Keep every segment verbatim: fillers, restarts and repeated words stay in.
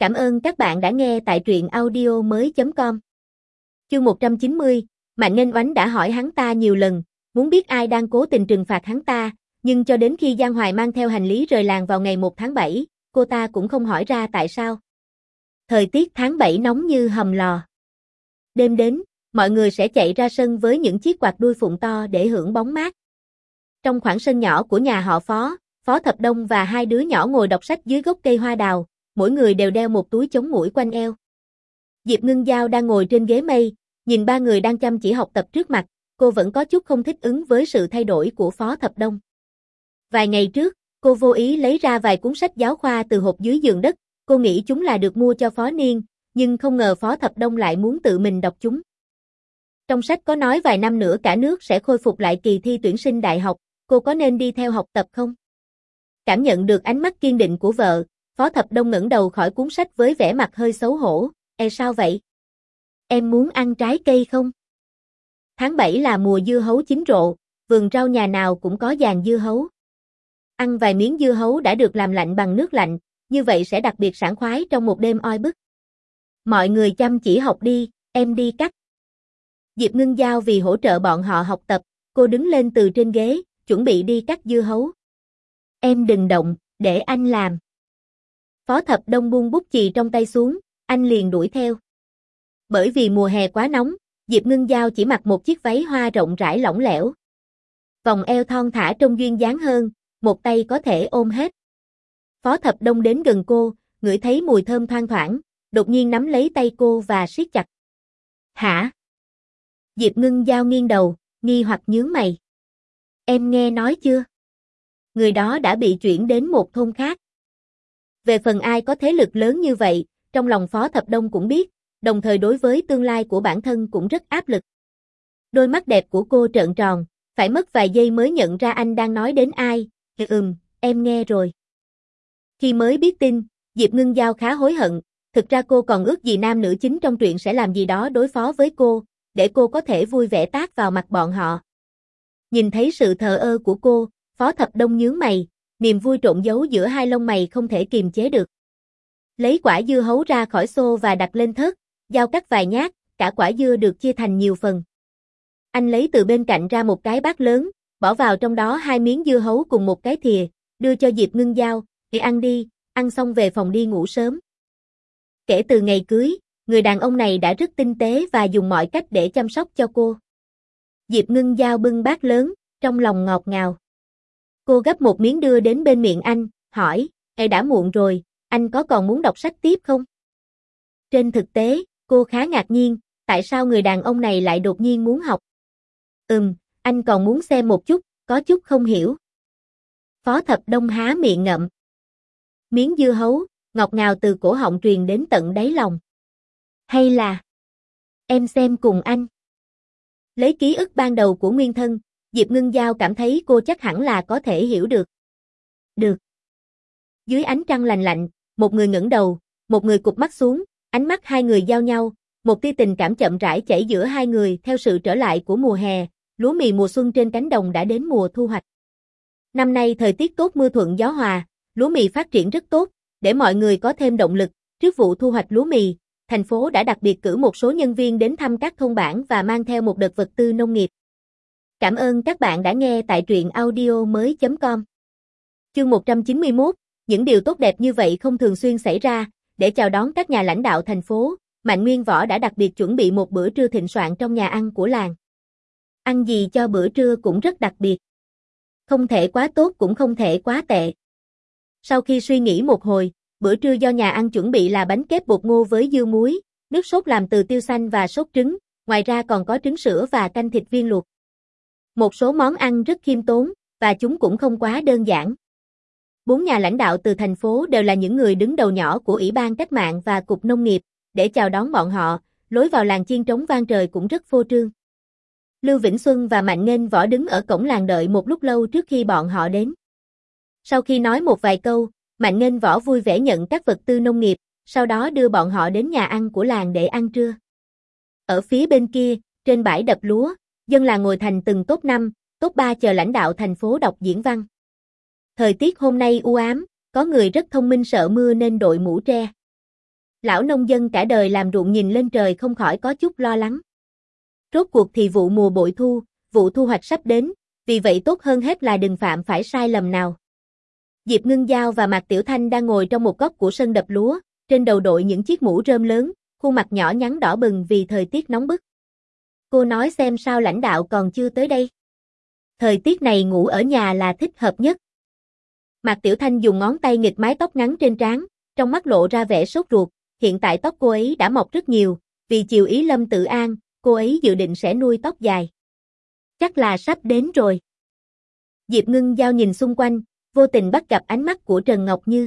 Cảm ơn các bạn đã nghe tại truyện audio mới chấm com. Chương một trăm chín mươi, Mạnh Nghênh Oánh đã hỏi hắn ta nhiều lần, muốn biết ai đang cố tình trừng phạt hắn ta, nhưng cho đến khi Giang Hoài mang theo hành lý rời làng vào ngày một tháng bảy, cô ta cũng không hỏi ra tại sao. Thời tiết tháng bảy nóng như hầm lò. Đêm đến, mọi người sẽ chạy ra sân với những chiếc quạt đuôi phụng to để hưởng bóng mát. Trong khoảng sân nhỏ của nhà họ Phó, Phó Thập Đông và hai đứa nhỏ ngồi đọc sách dưới gốc cây hoa đào, mỗi người đều đeo một túi chống muỗi quanh eo. Diệp Ngưng Giao đang ngồi trên ghế mây, nhìn ba người đang chăm chỉ học tập trước mặt, cô vẫn có chút không thích ứng với sự thay đổi của Phó Thập Đông. Vài ngày trước, cô vô ý lấy ra vài cuốn sách giáo khoa từ hộp dưới giường đất, cô nghĩ chúng là được mua cho Phó Niên, nhưng không ngờ Phó Thập Đông lại muốn tự mình đọc chúng. Trong sách có nói vài năm nữa cả nước sẽ khôi phục lại kỳ thi tuyển sinh đại học, cô có nên đi theo học tập không? Cảm nhận được ánh mắt kiên định của vợ, Phó Thập Đông ngẩng đầu khỏi cuốn sách với vẻ mặt hơi xấu hổ, "E sao vậy? Em muốn ăn trái cây không?" Tháng bảy là mùa dưa hấu chín rộ, vườn rau nhà nào cũng có giàn dưa hấu. Ăn vài miếng dưa hấu đã được làm lạnh bằng nước lạnh, như vậy sẽ đặc biệt sảng khoái trong một đêm oi bức. "Mọi người chăm chỉ học đi, em đi cắt." Diệp Ngưng Giao vì hỗ trợ bọn họ học tập, cô đứng lên từ trên ghế, chuẩn bị đi cắt dưa hấu. "Em đừng động, để anh làm." Phó Thập Đông buông bút chì trong tay xuống, anh liền đuổi theo. Bởi vì mùa hè quá nóng, Diệp Ngưng Giao chỉ mặc một chiếc váy hoa rộng rãi lỏng lẻo. Vòng eo thon thả trông duyên dáng hơn, một tay có thể ôm hết. Phó Thập Đông đến gần cô, ngửi thấy mùi thơm thoang thoảng, đột nhiên nắm lấy tay cô và siết chặt. "Hả?" Diệp Ngưng Giao nghiêng đầu, nghi hoặc nhướng mày. "Em nghe nói chưa? Người đó đã bị chuyển đến một thôn khác." Về phần ai có thế lực lớn như vậy, trong lòng Phó Thập Đông cũng biết, đồng thời đối với tương lai của bản thân cũng rất áp lực. Đôi mắt đẹp của cô trợn tròn, phải mất vài giây mới nhận ra anh đang nói đến ai. "Ừm, em nghe rồi." Khi mới biết tin, Diệp Ngưng Giao khá hối hận, thực ra cô còn ước gì nam nữ chính trong truyện sẽ làm gì đó đối phó với cô, để cô có thể vui vẻ tát vào mặt bọn họ. Nhìn thấy sự thờ ơ của cô, Phó Thập Đông nhướng mày, niềm vui trộn giấu giữa hai lông mày không thể kiềm chế được. Lấy quả dưa hấu ra khỏi xô và đặt lên thớt, dao cắt vài nhát, cả quả dưa được chia thành nhiều phần. Anh lấy từ bên cạnh ra một cái bát lớn, bỏ vào trong đó hai miếng dưa hấu cùng một cái thìa, đưa cho Diệp Ngưng Giao, "Đi ăn đi, ăn xong về phòng đi ngủ sớm." Kể từ ngày cưới, người đàn ông này đã rất tinh tế và dùng mọi cách để chăm sóc cho cô. Diệp Ngưng Giao bưng bát lớn, trong lòng ngọt ngào. Cô gấp một miếng đưa đến bên miệng anh, hỏi, "Ê đã muộn rồi, anh có còn muốn đọc sách tiếp không?" Trên thực tế, cô khá ngạc nhiên, tại sao người đàn ông này lại đột nhiên muốn học. "Ừm, anh còn muốn xem một chút, có chút không hiểu." Phó Thập Đông há miệng ngậm. Miếng dưa hấu, ngọt ngào từ cổ họng truyền đến tận đáy lòng. "Hay là em xem cùng anh." Lấy ký ức ban đầu của nguyên thân, Diệp Ngưng Giao cảm thấy cô chắc hẳn là có thể hiểu được. "Được." Dưới ánh trăng lành lạnh, một người ngẩng đầu, một người cụp mắt xuống, ánh mắt hai người giao nhau, một tia tình cảm chậm rãi chảy giữa hai người theo sự trở lại của mùa hè, lúa mì mùa xuân trên cánh đồng đã đến mùa thu hoạch. Năm nay thời tiết tốt mưa thuận gió hòa, lúa mì phát triển rất tốt, để mọi người có thêm động lực, trước vụ thu hoạch lúa mì, thành phố đã đặc biệt cử một số nhân viên đến thăm các thôn bản và mang theo một đợt vật tư nông nghiệp. Cảm ơn các bạn đã nghe tại truyện audio mới chấm com. Chương một trăm chín mươi mốt, những điều tốt đẹp như vậy không thường xuyên xảy ra, để chào đón các nhà lãnh đạo thành phố, Mạnh Nguyên Võ đã đặc biệt chuẩn bị một bữa trưa thịnh soạn trong nhà ăn của làng. Ăn gì cho bữa trưa cũng rất đặc biệt. Không thể quá tốt cũng không thể quá tệ. Sau khi suy nghĩ một hồi, bữa trưa do nhà ăn chuẩn bị là bánh kếp bột ngô với dưa muối, nước sốt làm từ tiêu xanh và sốt trứng, ngoài ra còn có trứng sữa và canh thịt viên luộc. Một số món ăn rất khiêm tốn, và chúng cũng không quá đơn giản. Bốn nhà lãnh đạo từ thành phố đều là những người đứng đầu nhỏ của Ủy ban Cách mạng và Cục Nông nghiệp, để chào đón bọn họ, lối vào làng chiên trống vang trời cũng rất phô trương. Lưu Vĩnh Xuân và Mạnh Nghênh Võ đứng ở cổng làng đợi một lúc lâu trước khi bọn họ đến. Sau khi nói một vài câu, Mạnh Nghênh Võ vui vẻ nhận các vật tư nông nghiệp, sau đó đưa bọn họ đến nhà ăn của làng để ăn trưa. Ở phía bên kia, trên bãi đập lúa, dân làng ngồi thành từng top năm, top ba chờ lãnh đạo thành phố đọc diễn văn. Thời tiết hôm nay u ám, có người rất thông minh sợ mưa nên đội mũ tre. Lão nông dân cả đời làm ruộng nhìn lên trời không khỏi có chút lo lắng. Rốt cuộc thì vụ mùa bội thu, vụ thu hoạch sắp đến, vì vậy tốt hơn hết là đừng phạm phải sai lầm nào. Diệp Ngưng Giao và Mạc Tiểu Thanh đang ngồi trong một góc của sân đập lúa, trên đầu đội những chiếc mũ rơm lớn, khuôn mặt nhỏ nhắn đỏ bừng vì thời tiết nóng bức. Cô nói xem sao lãnh đạo còn chưa tới đây. Thời tiết này ngủ ở nhà là thích hợp nhất. Mạc Tiểu Thanh dùng ngón tay nghịch mái tóc ngắn trên trán, trong mắt lộ ra vẻ sốt ruột, hiện tại tóc cô ấy đã mọc rất nhiều, vì chiều ý Lâm Tự An, cô ấy dự định sẽ nuôi tóc dài. Chắc là sắp đến rồi. Diệp Ngưng Giao nhìn xung quanh, vô tình bắt gặp ánh mắt của Trần Ngọc Như.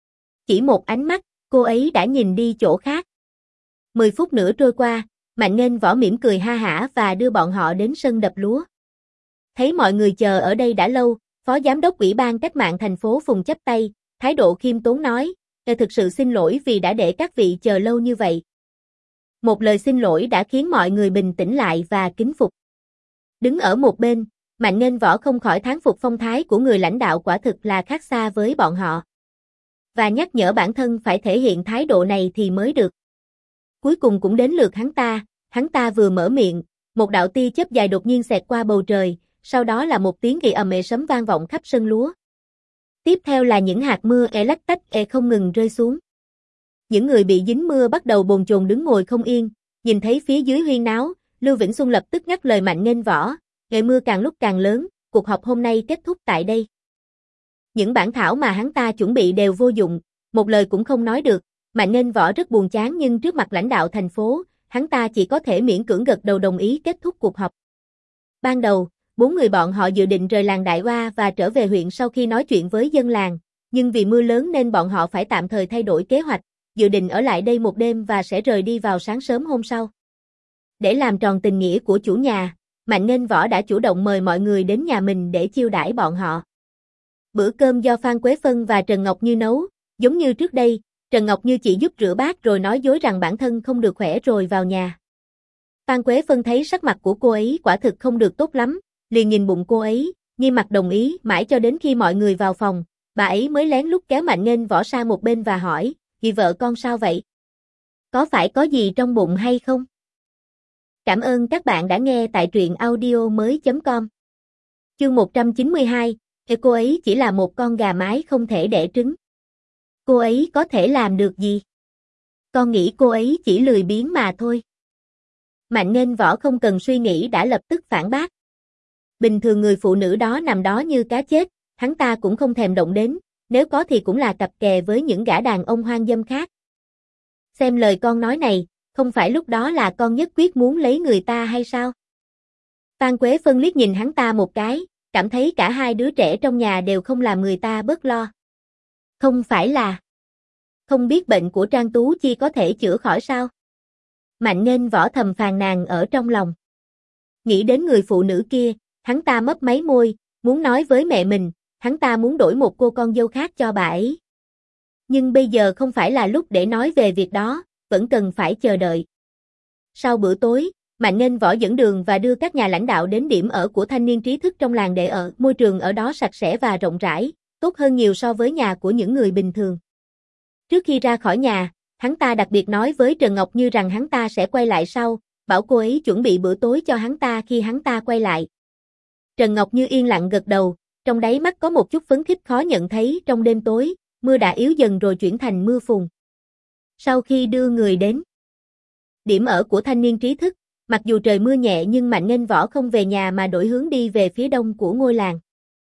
Chỉ một ánh mắt, cô ấy đã nhìn đi chỗ khác. Mười phút nữa trôi qua, Mạnh Nghênh Võ mỉm cười ha hả và đưa bọn họ đến sân đập lúa. Thấy mọi người chờ ở đây đã lâu, Phó Giám đốc Ủy ban Cách mạng thành phố Phùng chắp tay, thái độ khiêm tốn nói, "Tôi thực sự xin lỗi vì đã để các vị chờ lâu như vậy." Một lời xin lỗi đã khiến mọi người bình tĩnh lại và kính phục. Đứng ở một bên, Mạnh Nghênh Võ không khỏi thán phục phong thái của người lãnh đạo quả thực là khác xa với bọn họ. Và nhắc nhở bản thân phải thể hiện thái độ này thì mới được. Cuối cùng cũng đến lượt hắn ta, hắn ta vừa mở miệng, một đạo tia chớp dài đột nhiên xẹt qua bầu trời, sau đó là một tiếng gì ầm ĩ sấm vang vọng khắp sân lúa. Tiếp theo là những hạt mưa e lách tách e không ngừng rơi xuống. Những người bị dính mưa bắt đầu bồn chồn đứng ngồi không yên, nhìn thấy phía dưới huyên náo, Lưu Vĩnh Xuân lập tức ngắt lời Mạnh Nghênh Võ, "Ngày mưa càng lúc càng lớn, cuộc họp hôm nay kết thúc tại đây." Những bản thảo mà hắn ta chuẩn bị đều vô dụng, một lời cũng không nói được, Mạnh Nghênh Võ rất buồn chán nhưng trước mặt lãnh đạo thành phố, hắn ta chỉ có thể miễn cưỡng gật đầu đồng ý kết thúc cuộc họp. Ban đầu, bốn người bọn họ dự định rời làng Đại Oa và trở về huyện sau khi nói chuyện với dân làng, nhưng vì mưa lớn nên bọn họ phải tạm thời thay đổi kế hoạch, dự định ở lại đây một đêm và sẽ rời đi vào sáng sớm hôm sau. Để làm tròn tình nghĩa của chủ nhà, Mạnh Nghênh Võ đã chủ động mời mọi người đến nhà mình để chiêu đãi bọn họ. Bữa cơm do Phan Quế Phân và Trần Ngọc Như nấu, giống như trước đây, Trần Ngọc Như chỉ giúp rửa bát rồi nói dối rằng bản thân không được khỏe rồi vào nhà. Phan Quế Phân thấy sắc mặt của cô ấy quả thực không được tốt lắm, liền nhìn bụng cô ấy, nghiêm mặt đồng ý, mãi cho đến khi mọi người vào phòng, bà ấy mới lén lút kéo Mạnh Nghênh Võ sang một bên và hỏi, "Vì vợ con sao vậy? Có phải có gì trong bụng hay không?" Cảm ơn các bạn đã nghe tại truyện audio mới chấm com. Chương một trăm chín mươi hai, cô ấy chỉ là một con gà mái không thể đẻ trứng. Cô ấy có thể làm được gì? Con nghĩ cô ấy chỉ lười biếng mà thôi. Mạnh Nghênh Võ không cần suy nghĩ đã lập tức phản bác. Bình thường người phụ nữ đó nằm đó như cá chết, hắn ta cũng không thèm động đến, nếu có thì cũng là cặp kè với những gã đàn ông hoang dâm khác. Xem lời con nói này, không phải lúc đó là con nhất quyết muốn lấy người ta hay sao? Phan Quế Phân liếc nhìn hắn ta một cái, cảm thấy cả hai đứa trẻ trong nhà đều không làm người ta bớt lo. Không phải là... Không biết bệnh của Trang Tú Chi có thể chữa khỏi sao? Mạnh Nghênh Võ thầm phàn nàn ở trong lòng. Nghĩ đến người phụ nữ kia, hắn ta mấp máy môi, muốn nói với mẹ mình, hắn ta muốn đổi một cô con dâu khác cho bà ấy. Nhưng bây giờ không phải là lúc để nói về việc đó, vẫn cần phải chờ đợi. Sau bữa tối, Mạnh Nghênh Võ dẫn đường và đưa các nhà lãnh đạo đến điểm ở của thanh niên trí thức trong làng để ở, môi trường ở đó sạch sẽ và rộng rãi, tốt hơn nhiều so với nhà của những người bình thường. Trước khi ra khỏi nhà, hắn ta đặc biệt nói với Trần Ngọc Như rằng hắn ta sẽ quay lại sau, bảo cô ấy chuẩn bị bữa tối cho hắn ta khi hắn ta quay lại. Trần Ngọc Như yên lặng gật đầu, trong đáy mắt có một chút phấn khích khó nhận thấy trong đêm tối, mưa đã yếu dần rồi chuyển thành mưa phùn. Sau khi đưa người đến điểm ở của thanh niên trí thức, mặc dù trời mưa nhẹ nhưng Mạnh Nghênh Võ không về nhà mà đổi hướng đi về phía đông của ngôi làng.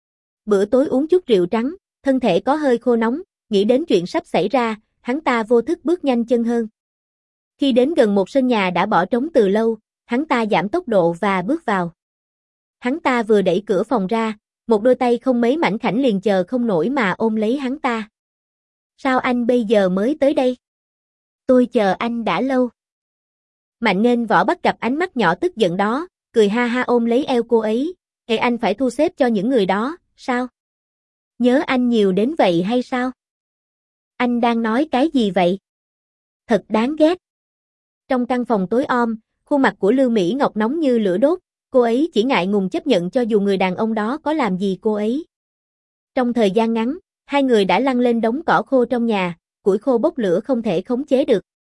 Bữa tối uống chút rượu trắng, thân thể có hơi khô nóng, nghĩ đến chuyện sắp xảy ra, hắn ta vô thức bước nhanh chân hơn. Khi đến gần một sân nhà đã bỏ trống từ lâu, hắn ta giảm tốc độ và bước vào. Hắn ta vừa đẩy cửa phòng ra, một đôi tay không mấy mảnh khảnh liền chờ không nổi mà ôm lấy hắn ta. Sao anh bây giờ mới tới đây? Tôi chờ anh đã lâu. Mạnh Nghênh Võ bắt gặp ánh mắt nhỏ tức giận đó, cười ha ha ôm lấy eo cô ấy. Ê, anh phải thu xếp cho những người đó, sao? Nhớ anh nhiều đến vậy hay sao? Anh đang nói cái gì vậy? Thật đáng ghét. Trong căn phòng tối om, khuôn mặt của Lưu Mỹ Ngọc nóng như lửa đốt, cô ấy chỉ ngại ngùng chấp nhận cho dù người đàn ông đó có làm gì cô ấy. Trong thời gian ngắn, hai người đã lăn lên đống cỏ khô trong nhà, củi khô bốc lửa không thể khống chế được.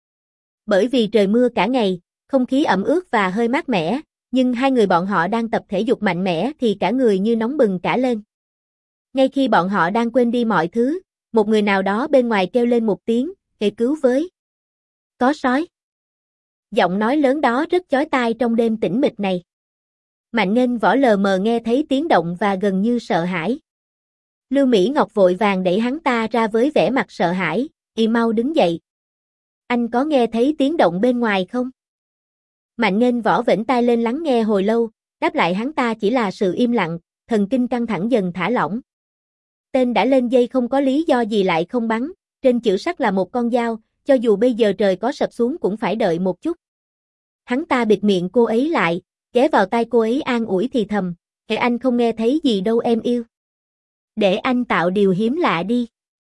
Bởi vì trời mưa cả ngày, không khí ẩm ướt và hơi mát mẻ, nhưng hai người bọn họ đang tập thể dục mạnh mẽ thì cả người như nóng bừng cả lên. Ngay khi bọn họ đang quên đi mọi thứ, một người nào đó bên ngoài kêu lên một tiếng, "Kệ cứu với! Có sói!" Giọng nói lớn đó rất chói tai trong đêm tĩnh mịch này. Mạnh Nghênh Võ lờ mờ nghe thấy tiếng động và gần như sợ hãi. Lưu Mỹ Ngọc vội vàng đẩy hắn ta ra với vẻ mặt sợ hãi, "Y mau đứng dậy. Anh có nghe thấy tiếng động bên ngoài không?" Mạnh Nghênh Võ vểnh tai lên lắng nghe hồi lâu, đáp lại hắn ta chỉ là sự im lặng, thần kinh căng thẳng dần thả lỏng. Tên đã lên dây không có lý do gì lại không bắn, trên chữ sắt là một con dao, cho dù bây giờ trời có sập xuống cũng phải đợi một chút. Hắn ta bịt miệng cô ấy lại, ghé vào tai cô ấy an ủi thì thầm, "Kệ anh không nghe thấy gì đâu em yêu. Để anh tạo điều hiếm lạ đi."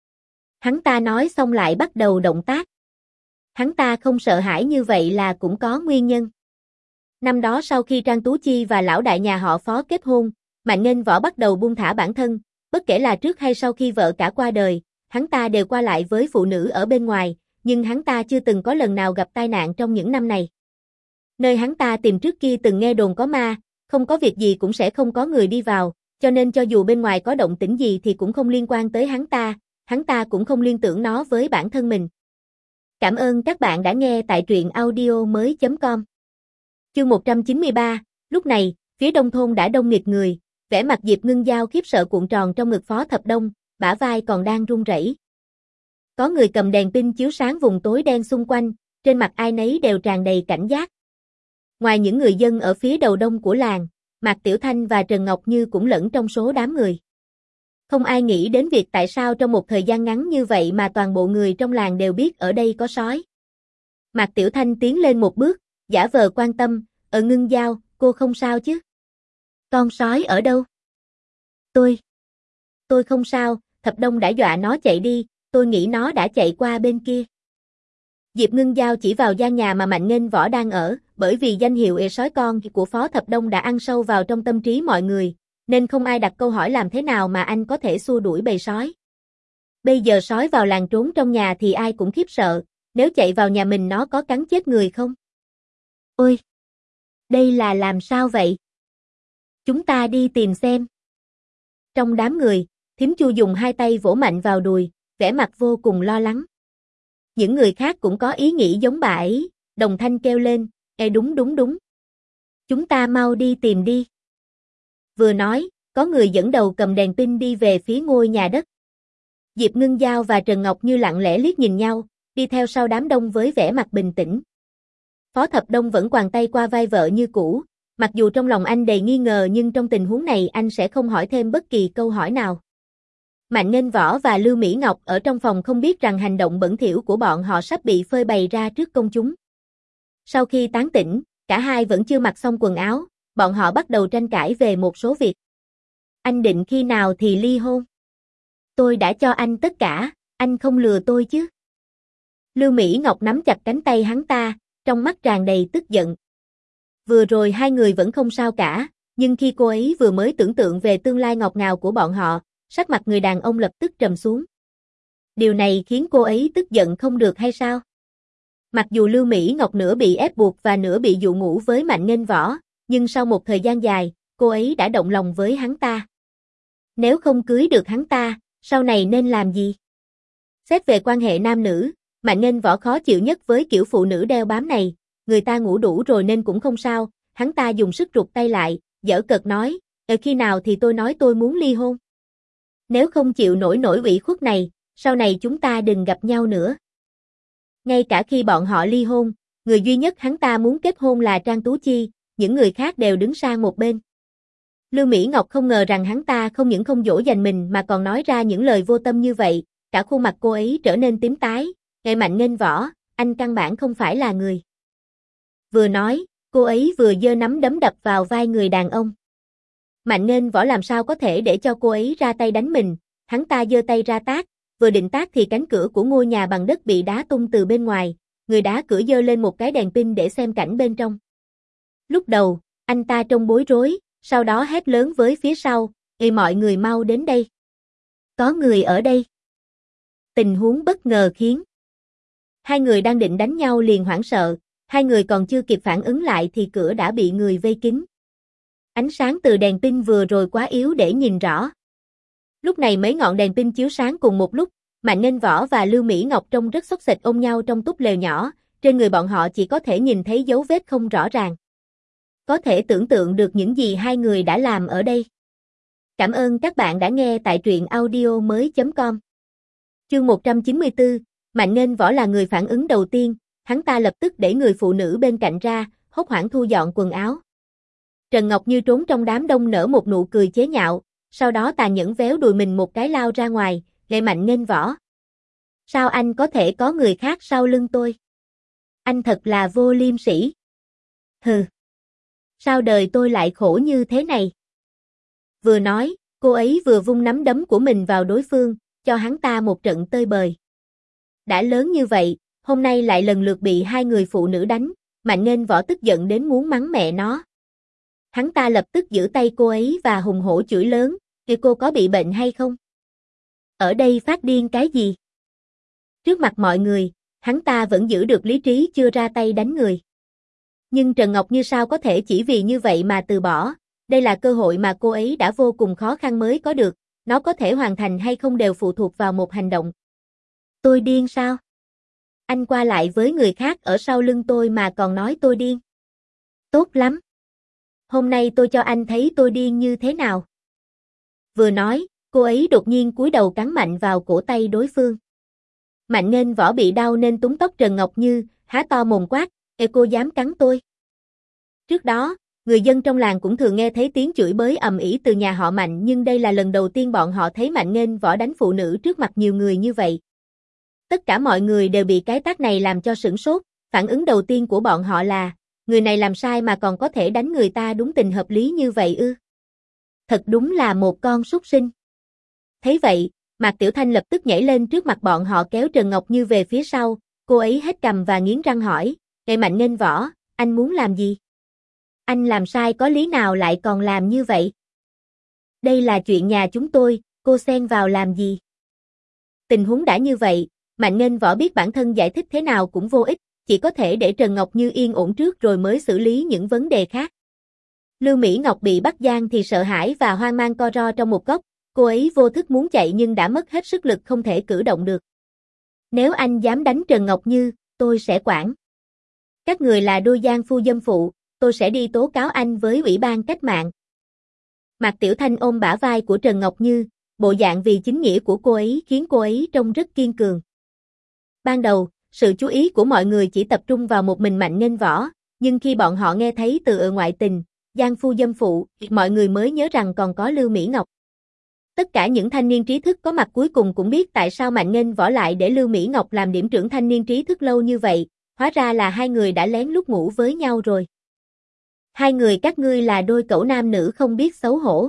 Hắn ta nói xong lại bắt đầu động tác. Hắn ta không sợ hãi như vậy là cũng có nguyên nhân. Năm đó sau khi Trang Tú Chi và lão đại nhà họ Phó kết hôn, Mạnh Nghênh Võ bắt đầu buông thả bản thân, bất kể là trước hay sau khi vợ cả qua đời, hắn ta đều qua lại với phụ nữ ở bên ngoài, nhưng hắn ta chưa từng có lần nào gặp tai nạn trong những năm này. Nơi hắn ta tìm trước kia từng nghe đồn có ma, không có việc gì cũng sẽ không có người đi vào, cho nên cho dù bên ngoài có động tĩnh gì thì cũng không liên quan tới hắn ta, hắn ta cũng không liên tưởng nó với bản thân mình. Cảm ơn các bạn đã nghe tại truyện audio mới chấm com. Chương một trăm chín mươi ba, lúc này, phía đông thôn đã đông nghịt người, vẻ mặt Diệp Ngưng Giao khiếp sợ cuộn tròn trong ngực Phó Thập Đông, bả vai còn đang run rẩy. Có người cầm đèn pin chiếu sáng vùng tối đen xung quanh, trên mặt ai nấy đều tràn đầy cảnh giác. Ngoài những người dân ở phía đầu đông của làng, Mạc Tiểu Thanh và Trần Ngọc Như cũng lẫn trong số đám người. Không ai nghĩ đến việc tại sao trong một thời gian ngắn như vậy mà toàn bộ người trong làng đều biết ở đây có sói. Mạc Tiểu Thanh tiến lên một bước, giả vờ quan tâm, "Ờ Ngưng Giao, cô không sao chứ? Con sói ở đâu?" Tôi, tôi không sao, Thập Đông đã dọa nó chạy đi, tôi nghĩ nó đã chạy qua bên kia." Diệp Ngưng Giao chỉ vào gian nhà mà Mạnh Nghênh Võ đang ở, bởi vì danh hiệu ê sói con của Phó Thập Đông đã ăn sâu vào trong tâm trí mọi người, nên không ai đặt câu hỏi làm thế nào mà anh có thể xua đuổi bầy sói. Bây giờ sói vào làng trốn trong nhà thì ai cũng khiếp sợ, nếu chạy vào nhà mình nó có cắn chết người không? Ôi! Đây là làm sao vậy? Chúng ta đi tìm xem. Trong đám người, Thím Chu dùng hai tay vỗ mạnh vào đùi, vẻ mặt vô cùng lo lắng. Những người khác cũng có ý nghĩ giống bà ấy, đồng thanh kêu lên, "Ê đúng đúng đúng. Chúng ta mau đi tìm đi." Vừa nói, có người dẫn đầu cầm đèn pin đi về phía ngôi nhà đất. Diệp Ngưng Giao và Trần Ngọc Như lặng lẽ liếc nhìn nhau, đi theo sau đám đông với vẻ mặt bình tĩnh. Phó Thập Đông vẫn quàng tay qua vai vợ như cũ, mặc dù trong lòng anh đầy nghi ngờ nhưng trong tình huống này anh sẽ không hỏi thêm bất kỳ câu hỏi nào. Mạnh Nghênh Võ và Lưu Mỹ Ngọc ở trong phòng không biết rằng hành động bẩn thỉu của bọn họ sắp bị phơi bày ra trước công chúng. Sau khi tán tỉnh, cả hai vẫn chưa mặc xong quần áo, bọn họ bắt đầu tranh cãi về một số việc. "Anh định khi nào thì ly hôn? Tôi đã cho anh tất cả, anh không lừa tôi chứ?" Lưu Mỹ Ngọc nắm chặt cánh tay hắn ta, trong mắt tràn đầy tức giận. Vừa rồi hai người vẫn không sao cả, nhưng khi cô ấy vừa mới tưởng tượng về tương lai ngọt ngào của bọn họ, sắc mặt người đàn ông lập tức trầm xuống. Điều này khiến cô ấy tức giận không được hay sao? Mặc dù Lưu Mỹ Ngọc nửa bị ép buộc và nửa bị dụ ngủ với Mạnh Nghênh Võ, nhưng sau một thời gian dài, cô ấy đã động lòng với hắn ta. Nếu không cưới được hắn ta, sau này nên làm gì? Xét về quan hệ nam nữ, Mạnh Nghênh Võ khó chịu nhất với kiểu phụ nữ đeo bám này, người ta ngủ đủ rồi nên cũng không sao, hắn ta dùng sức rụt tay lại, giở cợt nói, "Ờ khi nào thì tôi nói tôi muốn ly hôn? Nếu không chịu nổi nỗi ủy khuất này, sau này chúng ta đừng gặp nhau nữa." Ngay cả khi bọn họ ly hôn, người duy nhất hắn ta muốn kết hôn là Trang Tú Chi, những người khác đều đứng sang một bên. Lưu Mỹ Ngọc không ngờ rằng hắn ta không những không dỗ dành mình mà còn nói ra những lời vô tâm như vậy, cả khuôn mặt cô ấy trở nên tím tái, "Ngài Mạnh Nghênh Võ, anh căn bản không phải là người." Vừa nói, cô ấy vừa giơ nắm đấm đập vào vai người đàn ông. Mạnh Nghênh Võ làm sao có thể để cho cô ấy ra tay đánh mình, hắn ta giơ tay ra tát, vừa định tát thì cánh cửa của ngôi nhà bằng đất bị đá tung từ bên ngoài, người đá cửa giơ lên một cái đèn pin để xem cảnh bên trong. Lúc đầu, anh ta trông bối rối, sau đó hét lớn với phía sau, "Ê mọi người mau đến đây. Có người ở đây." Tình huống bất ngờ khiến Hai người đang định đánh nhau liền hoảng sợ, hai người còn chưa kịp phản ứng lại thì cửa đã bị người vây kín. Ánh sáng từ đèn pin vừa rồi quá yếu để nhìn rõ. Lúc này mấy ngọn đèn pin chiếu sáng cùng một lúc, Mạnh Nghênh Võ và Lưu Mỹ Ngọc trông rất xốc xệch ôm nhau trong túp lều nhỏ, trên người bọn họ chỉ có thể nhìn thấy dấu vết không rõ ràng. Có thể tưởng tượng được những gì hai người đã làm ở đây. Cảm ơn các bạn đã nghe tại truyện audio mới chấm com. Chương một trăm chín mươi tư, Mạnh Nghênh Võ là người phản ứng đầu tiên, hắn ta lập tức đẩy người phụ nữ bên cạnh ra, hốt hoảng thu dọn quần áo. Trần Ngọc Như trốn trong đám đông nở một nụ cười chế nhạo, sau đó tàn nhẫn véo đùi mình một cái lao ra ngoài, lệ Mạnh Nghênh Võ. Sao anh có thể có người khác sau lưng tôi? Anh thật là vô liêm sỉ. Hừ. Sao đời tôi lại khổ như thế này? Vừa nói, cô ấy vừa vung nắm đấm của mình vào đối phương, cho hắn ta một trận tơi bời. Đã lớn như vậy, hôm nay lại lần lượt bị hai người phụ nữ đánh, Mạnh Nghênh Võ tức giận đến muốn mắng mẹ nó. Hắn ta lập tức giữ tay cô ấy và hùng hổ chửi lớn, "Kìa cô có bị bệnh hay không? Ở đây phát điên cái gì?" Trước mặt mọi người, hắn ta vẫn giữ được lý trí chưa ra tay đánh người. Nhưng Trần Ngọc Như sao có thể chỉ vì như vậy mà từ bỏ, đây là cơ hội mà cô ấy đã vô cùng khó khăn mới có được, nó có thể hoàn thành hay không đều phụ thuộc vào một hành động. Tôi điên sao? Anh qua lại với người khác ở sau lưng tôi mà còn nói tôi điên. Tốt lắm. Hôm nay tôi cho anh thấy tôi điên như thế nào. Vừa nói, cô ấy đột nhiên cúi đầu cắn mạnh vào cổ tay đối phương. Mạnh Nghênh Võ bị đau nên túm tóc Trần Ngọc Như, há to mồm quát, "Ê cô dám cắn tôi?" Trước đó, người dân trong làng cũng thường nghe thấy tiếng chửi bới ầm ĩ từ nhà họ Mạnh, nhưng đây là lần đầu tiên bọn họ thấy Mạnh Nghênh Võ đánh phụ nữ trước mặt nhiều người như vậy. Tất cả mọi người đều bị cái tát này làm cho sửng sốt, phản ứng đầu tiên của bọn họ là, người này làm sai mà còn có thể đánh người ta đúng tình hợp lý như vậy ư? Thật đúng là một con súc sinh. Thấy vậy, Mạc Tiểu Thanh lập tức nhảy lên trước mặt bọn họ kéo Trần Ngọc Như về phía sau, cô ấy hết cằm và nghiến răng hỏi, "Cái Mạnh Nghênh Võ, anh muốn làm gì? Anh làm sai có lý nào lại còn làm như vậy? Đây là chuyện nhà chúng tôi, cô xen vào làm gì?" Tình huống đã như vậy, Mạnh Nghênh Võ biết bản thân giải thích thế nào cũng vô ích, chỉ có thể để Trần Ngọc Như yên ổn trước rồi mới xử lý những vấn đề khác. Lưu Mỹ Ngọc bị bắt giam thì sợ hãi và hoang mang co ro trong một góc, cô ấy vô thức muốn chạy nhưng đã mất hết sức lực không thể cử động được. "Nếu anh dám đánh Trần Ngọc Như, tôi sẽ quản. Các người là đôi giang phu dâm phụ, tôi sẽ đi tố cáo anh với Ủy ban Cách mạng." Mạc Tiểu Thanh ôm bả vai của Trần Ngọc Như, bộ dạng vì chính nghĩa của cô ấy khiến cô ấy trông rất kiên cường. Ban đầu, sự chú ý của mọi người chỉ tập trung vào một mình Mạnh Nghênh Võ, nhưng khi bọn họ nghe thấy từ ở ngoại tình, giang phu dâm phụ, mọi người mới nhớ rằng còn có Lưu Mỹ Ngọc. Tất cả những thanh niên trí thức có mặt cuối cùng cũng biết tại sao Mạnh Nghênh Võ lại để Lưu Mỹ Ngọc làm điểm trưởng thanh niên trí thức lâu như vậy, hóa ra là hai người đã lén lút ngủ với nhau rồi. Hai người các ngươi là đôi cẩu nam nữ không biết xấu hổ.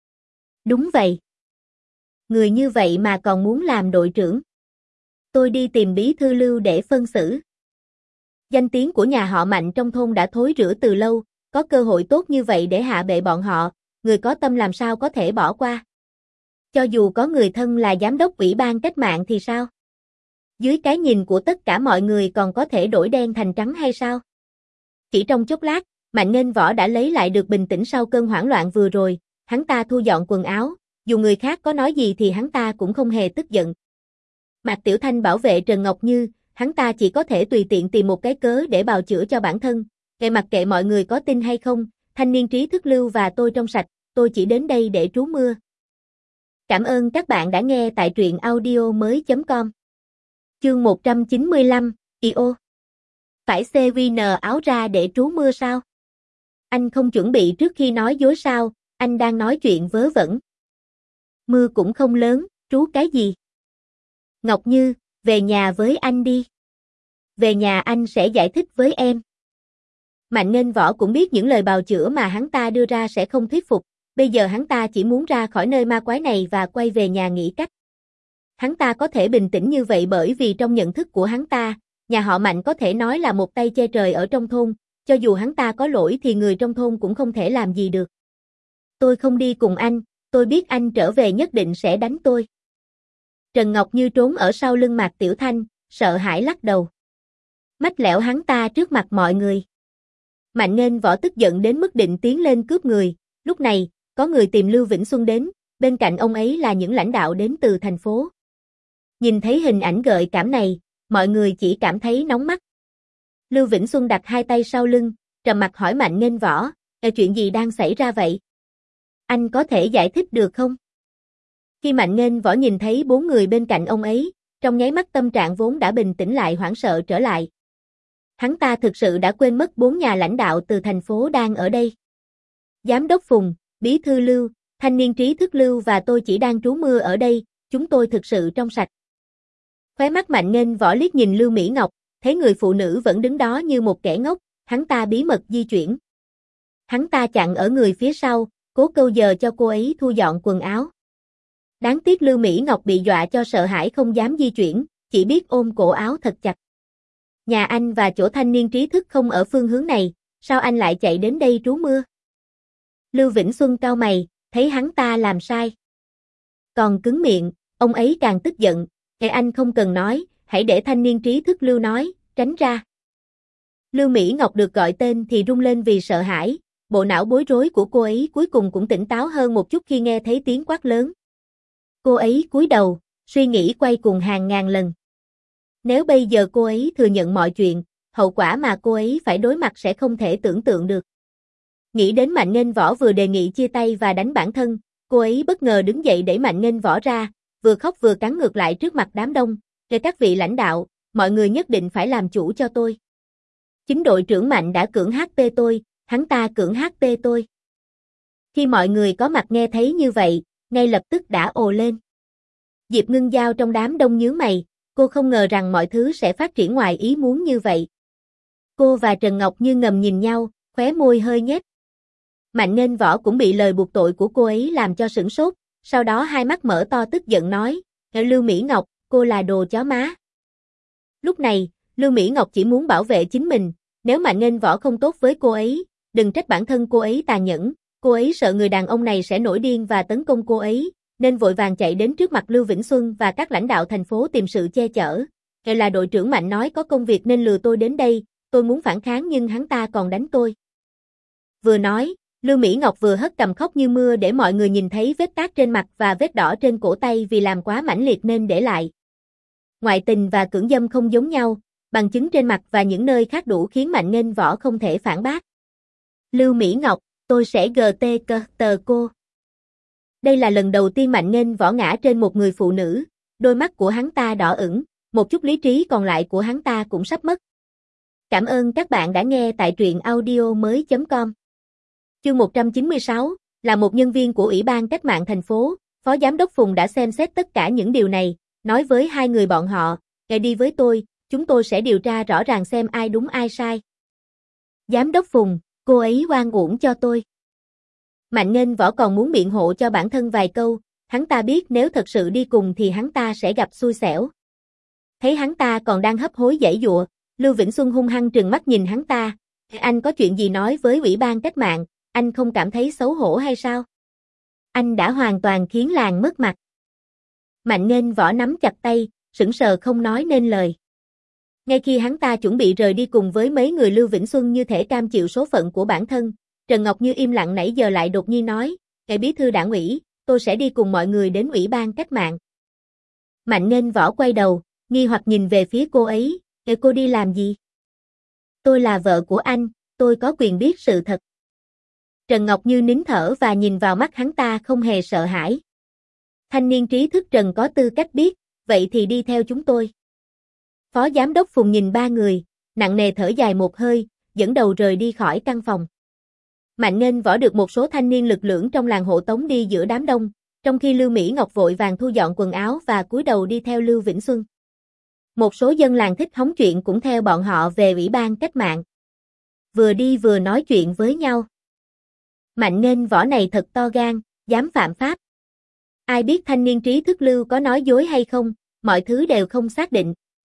Đúng vậy. Người như vậy mà còn muốn làm đội trưởng. Tôi đi tìm bí thư Lưu để phân xử. Danh tiếng của nhà họ Mạnh trong thôn đã thối rữa từ lâu, có cơ hội tốt như vậy để hạ bệ bọn họ, người có tâm làm sao có thể bỏ qua. Cho dù có người thân là giám đốc Ủy ban Cách mạng thì sao? Dưới cái nhìn của tất cả mọi người còn có thể đổi đen thành trắng hay sao? Chỉ trong chốc lát, Mạnh Nghênh Võ đã lấy lại được bình tĩnh sau cơn hoảng loạn vừa rồi, hắn ta thu dọn quần áo, dù người khác có nói gì thì hắn ta cũng không hề tức giận. Mạc Tiểu Thanh bảo vệ Trần Ngọc Như, hắn ta chỉ có thể tùy tiện tìm một cái cớ để bào chữa cho bản thân, kệ mặc kệ mọi người có tin hay không, thanh niên trí thức Lưu và tôi trong sạch, tôi chỉ đến đây để trú mưa. Cảm ơn các bạn đã nghe tại truyện audio mới chấm com. Chương một trăm chín mươi lăm, i ô. Phải xê vê en áo ra để trú mưa sao? Anh không chuẩn bị trước khi nói dối sao, anh đang nói chuyện vớ vẩn. Mưa cũng không lớn, trú cái gì? Ngọc Như, về nhà với anh đi. Về nhà anh sẽ giải thích với em. Mạnh Nghênh Võ cũng biết những lời bào chữa mà hắn ta đưa ra sẽ không thuyết phục, bây giờ hắn ta chỉ muốn ra khỏi nơi ma quái này và quay về nhà nghĩ cách. Hắn ta có thể bình tĩnh như vậy bởi vì trong nhận thức của hắn ta, nhà họ Mạnh có thể nói là một tay che trời ở trong thôn, cho dù hắn ta có lỗi thì người trong thôn cũng không thể làm gì được. Tôi không đi cùng anh, tôi biết anh trở về nhất định sẽ đánh tôi. Trần Ngọc Như trốn ở sau lưng Mạc Tiểu Thanh, sợ hãi lắc đầu. Mách lẻo hắn ta trước mặt mọi người. Mạnh Nghênh Võ tức giận đến mức định tiến lên cướp người, lúc này, có người tìm Lưu Vĩnh Xuân đến, bên cạnh ông ấy là những lãnh đạo đến từ thành phố. Nhìn thấy hình ảnh gợi cảm này, mọi người chỉ cảm thấy nóng mắt. Lưu Vĩnh Xuân đặt hai tay sau lưng, trầm mặt hỏi Mạnh Nghênh Võ, "Е, chuyện gì đang xảy ra vậy? Anh có thể giải thích được không?" Khi Mạnh Nghênh Võ nhìn thấy bốn người bên cạnh ông ấy, trong nháy mắt tâm trạng vốn đã bình tĩnh lại hoảng sợ trở lại. Hắn ta thực sự đã quên mất bốn nhà lãnh đạo từ thành phố đang ở đây. Giám đốc Phùng, bí thư Lưu, thanh niên trí thức Lưu và tôi chỉ đang trú mưa ở đây, chúng tôi thực sự trong sạch. Khóe mắt Mạnh Nghênh Võ liếc nhìn Lưu Mỹ Ngọc, thấy người phụ nữ vẫn đứng đó như một kẻ ngốc, hắn ta bí mật di chuyển. Hắn ta chặn ở người phía sau, cố câu giờ cho cô ấy thu dọn quần áo. Đáng tiếc Lưu Mỹ Ngọc bị dọa cho sợ hãi không dám di chuyển, chỉ biết ôm cổ áo thật chặt. Nhà anh và chỗ thanh niên trí thức không ở phương hướng này, sao anh lại chạy đến đây trú mưa? Lưu Vĩnh Xuân cau mày, thấy hắn ta làm sai. Còn cứng miệng, ông ấy càng tức giận, "Kệ anh không cần nói, hãy để thanh niên trí thức Lưu nói, tránh ra." Lưu Mỹ Ngọc được gọi tên thì rung lên vì sợ hãi, bộ não bối rối của cô ấy cuối cùng cũng tỉnh táo hơn một chút khi nghe thấy tiếng quát lớn. Cô ấy cúi đầu, suy nghĩ quay cuồng hàng ngàn lần. Nếu bây giờ cô ấy thừa nhận mọi chuyện, hậu quả mà cô ấy phải đối mặt sẽ không thể tưởng tượng được. Nghĩ đến Mạnh Nghênh Võ vừa đề nghị chia tay và đánh bản thân, cô ấy bất ngờ đứng dậy đẩy Mạnh Nghênh Võ ra, vừa khóc vừa cắn ngược lại trước mặt đám đông, "Để các vị lãnh đạo, mọi người nhất định phải làm chủ cho tôi. Chính đội trưởng Mạnh đã cưỡng hát pê tôi, hắn ta cưỡng hát pê tôi." Khi mọi người có mặt nghe thấy như vậy, ngay lập tức đã ồ lên. Diệp Ngưng Giao trong đám đông nhướng mày, cô không ngờ rằng mọi thứ sẽ phát triển ngoài ý muốn như vậy. Cô và Trần Ngọc Như ngầm nhìn nhau, khóe môi hơi nhếch. Mạnh Nghênh Võ cũng bị lời buộc tội của cô ấy làm cho sửng sốt, sau đó hai mắt mở to tức giận nói, "Lưu Mỹ Ngọc, cô là đồ chó má." Lúc này, Lưu Mỹ Ngọc chỉ muốn bảo vệ chính mình, nếu Mạnh Nghênh Võ không tốt với cô ấy, đừng trách bản thân cô ấy tàn nhẫn, cô ấy sợ người đàn ông này sẽ nổi điên và tấn công cô ấy, nên vội vàng chạy đến trước mặt Lưu Vĩnh Xuân và các lãnh đạo thành phố tìm sự che chở. "Đây là đội trưởng Mạnh nói có công việc nên lừa tôi đến đây, tôi muốn phản kháng nhưng hắn ta còn đánh tôi." Vừa nói, Lưu Mỹ Ngọc vừa hất cằm khóc như mưa để mọi người nhìn thấy vết tát trên mặt và vết đỏ trên cổ tay vì làm quá mãnh liệt nên để lại. Ngoại tình và cưỡng dâm không giống nhau, bằng chứng trên mặt và những nơi khác đủ khiến Mạnh Nghênh Võ không thể phản bác. "Lưu Mỹ Ngọc, tôi sẽ gờ tê cờ tờ cô." Đây là lần đầu tiên Mạnh Nghênh Võ ngã trên một người phụ nữ, đôi mắt của hắn ta đỏ ửng, một chút lý trí còn lại của hắn ta cũng sắp mất. Cảm ơn các bạn đã nghe tại truyện audio mới chấm com. Chương một trăm chín mươi sáu, là một nhân viên của Ủy ban Cách mạng thành phố, Phó Giám đốc Phùng đã xem xét tất cả những điều này, nói với hai người bọn họ, "Hãy đi với tôi, chúng tôi sẽ điều tra rõ ràng xem ai đúng ai sai." "Giám đốc Phùng, cô ấy oan uổng cho tôi." Mạnh Nghênh Võ còn muốn biện hộ cho bản thân vài câu, hắn ta biết nếu thật sự đi cùng thì hắn ta sẽ gặp xui xẻo. Thấy hắn ta còn đang hấp hối giãy giụa, Lưu Vĩnh Xuân hung hăng trừng mắt nhìn hắn ta, "Anh có chuyện gì nói với Ủy ban Cách mạng, anh không cảm thấy xấu hổ hay sao? Anh đã hoàn toàn khiến làng mất mặt." Mạnh Nghênh Võ nắm chặt tay, sững sờ không nói nên lời. Ngay khi hắn ta chuẩn bị rời đi cùng với mấy người Lưu Vĩnh Xuân như thể cam chịu số phận của bản thân, Trần Ngọc Như im lặng nãy giờ lại đột nhiên nói, "Ngài bí thư đảng ủy, tôi sẽ đi cùng mọi người đến Ủy ban Cách mạng." Mạnh Nghênh Võ quay đầu, nghi hoặc nhìn về phía cô ấy, "Ê, cô đi làm gì?" "Tôi là vợ của anh, tôi có quyền biết sự thật." Trần Ngọc Như nín thở và nhìn vào mắt hắn ta không hề sợ hãi. "Thanh niên trí thức Trần có tư cách biết, vậy thì đi theo chúng tôi." Phó Giám đốc Phùng nhìn ba người, nặng nề thở dài một hơi, dẫn đầu rời đi khỏi căn phòng. Mạnh Nghênh Võ được một số thanh niên lực lưỡng trong làng hộ tống đi giữa đám đông, trong khi Lưu Mỹ Ngọc vội vàng thu dọn quần áo và cúi đầu đi theo Lưu Vĩnh Xuân. Một số dân làng thích hóng chuyện cũng theo bọn họ về Ủy ban Cách mạng. Vừa đi vừa nói chuyện với nhau. Mạnh Nghênh Võ này thật to gan, dám phạm pháp. Ai biết thanh niên trí thức Lưu có nói dối hay không, mọi thứ đều không xác định.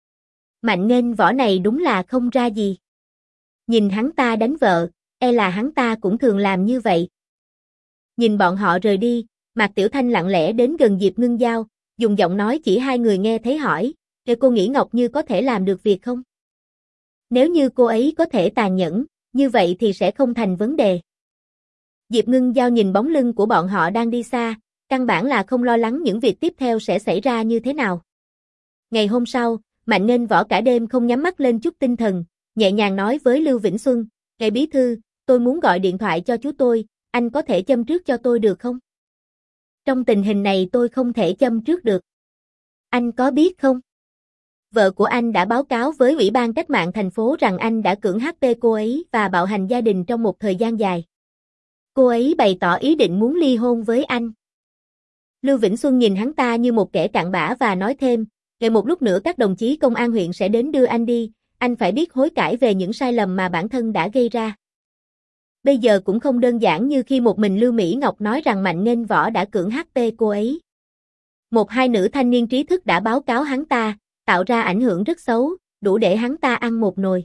Mạnh Nghênh Võ này đúng là không ra gì. Nhìn hắn ta đánh vợ, e là hắn ta cũng thường làm như vậy. Nhìn bọn họ rời đi, Mạc Tiểu Thanh lặng lẽ đến gần Diệp Ngưng Giao, dùng giọng nói chỉ hai người nghe thấy hỏi, "Ê, cô nghĩ Ngọc Như có thể làm được việc không?" Nếu như cô ấy có thể tàn nhẫn, như vậy thì sẽ không thành vấn đề. Diệp Ngưng Giao nhìn bóng lưng của bọn họ đang đi xa, căn bản là không lo lắng những việc tiếp theo sẽ xảy ra như thế nào. Ngày hôm sau, Mạnh Nghênh Võ cả đêm không nhắm mắt lên chút tinh thần, nhẹ nhàng nói với Lưu Vĩnh Xuân, "Ngài bí thư, tôi muốn gọi điện thoại cho chú tôi, anh có thể châm trước cho tôi được không? Trong tình hình này tôi không thể châm trước được. Anh có biết không? Vợ của anh đã báo cáo với Ủy ban Cách mạng thành phố rằng anh đã cưỡng hát pê cô ấy và bạo hành gia đình trong một thời gian dài. Cô ấy bày tỏ ý định muốn ly hôn với anh." Lưu Vĩnh Xuân nhìn hắn ta như một kẻ cặn bã và nói thêm, "Ngày một lúc nữa các đồng chí công an huyện sẽ đến đưa anh đi, anh phải biết hối cải về những sai lầm mà bản thân đã gây ra. Bây giờ cũng không đơn giản như khi một mình Lưu Mỹ Ngọc nói rằng Mạnh Nghênh Võ đã cưỡng hát pê cô ấy. Một hai nữ thanh niên trí thức đã báo cáo hắn ta, tạo ra ảnh hưởng rất xấu, đủ để hắn ta ăn một nồi."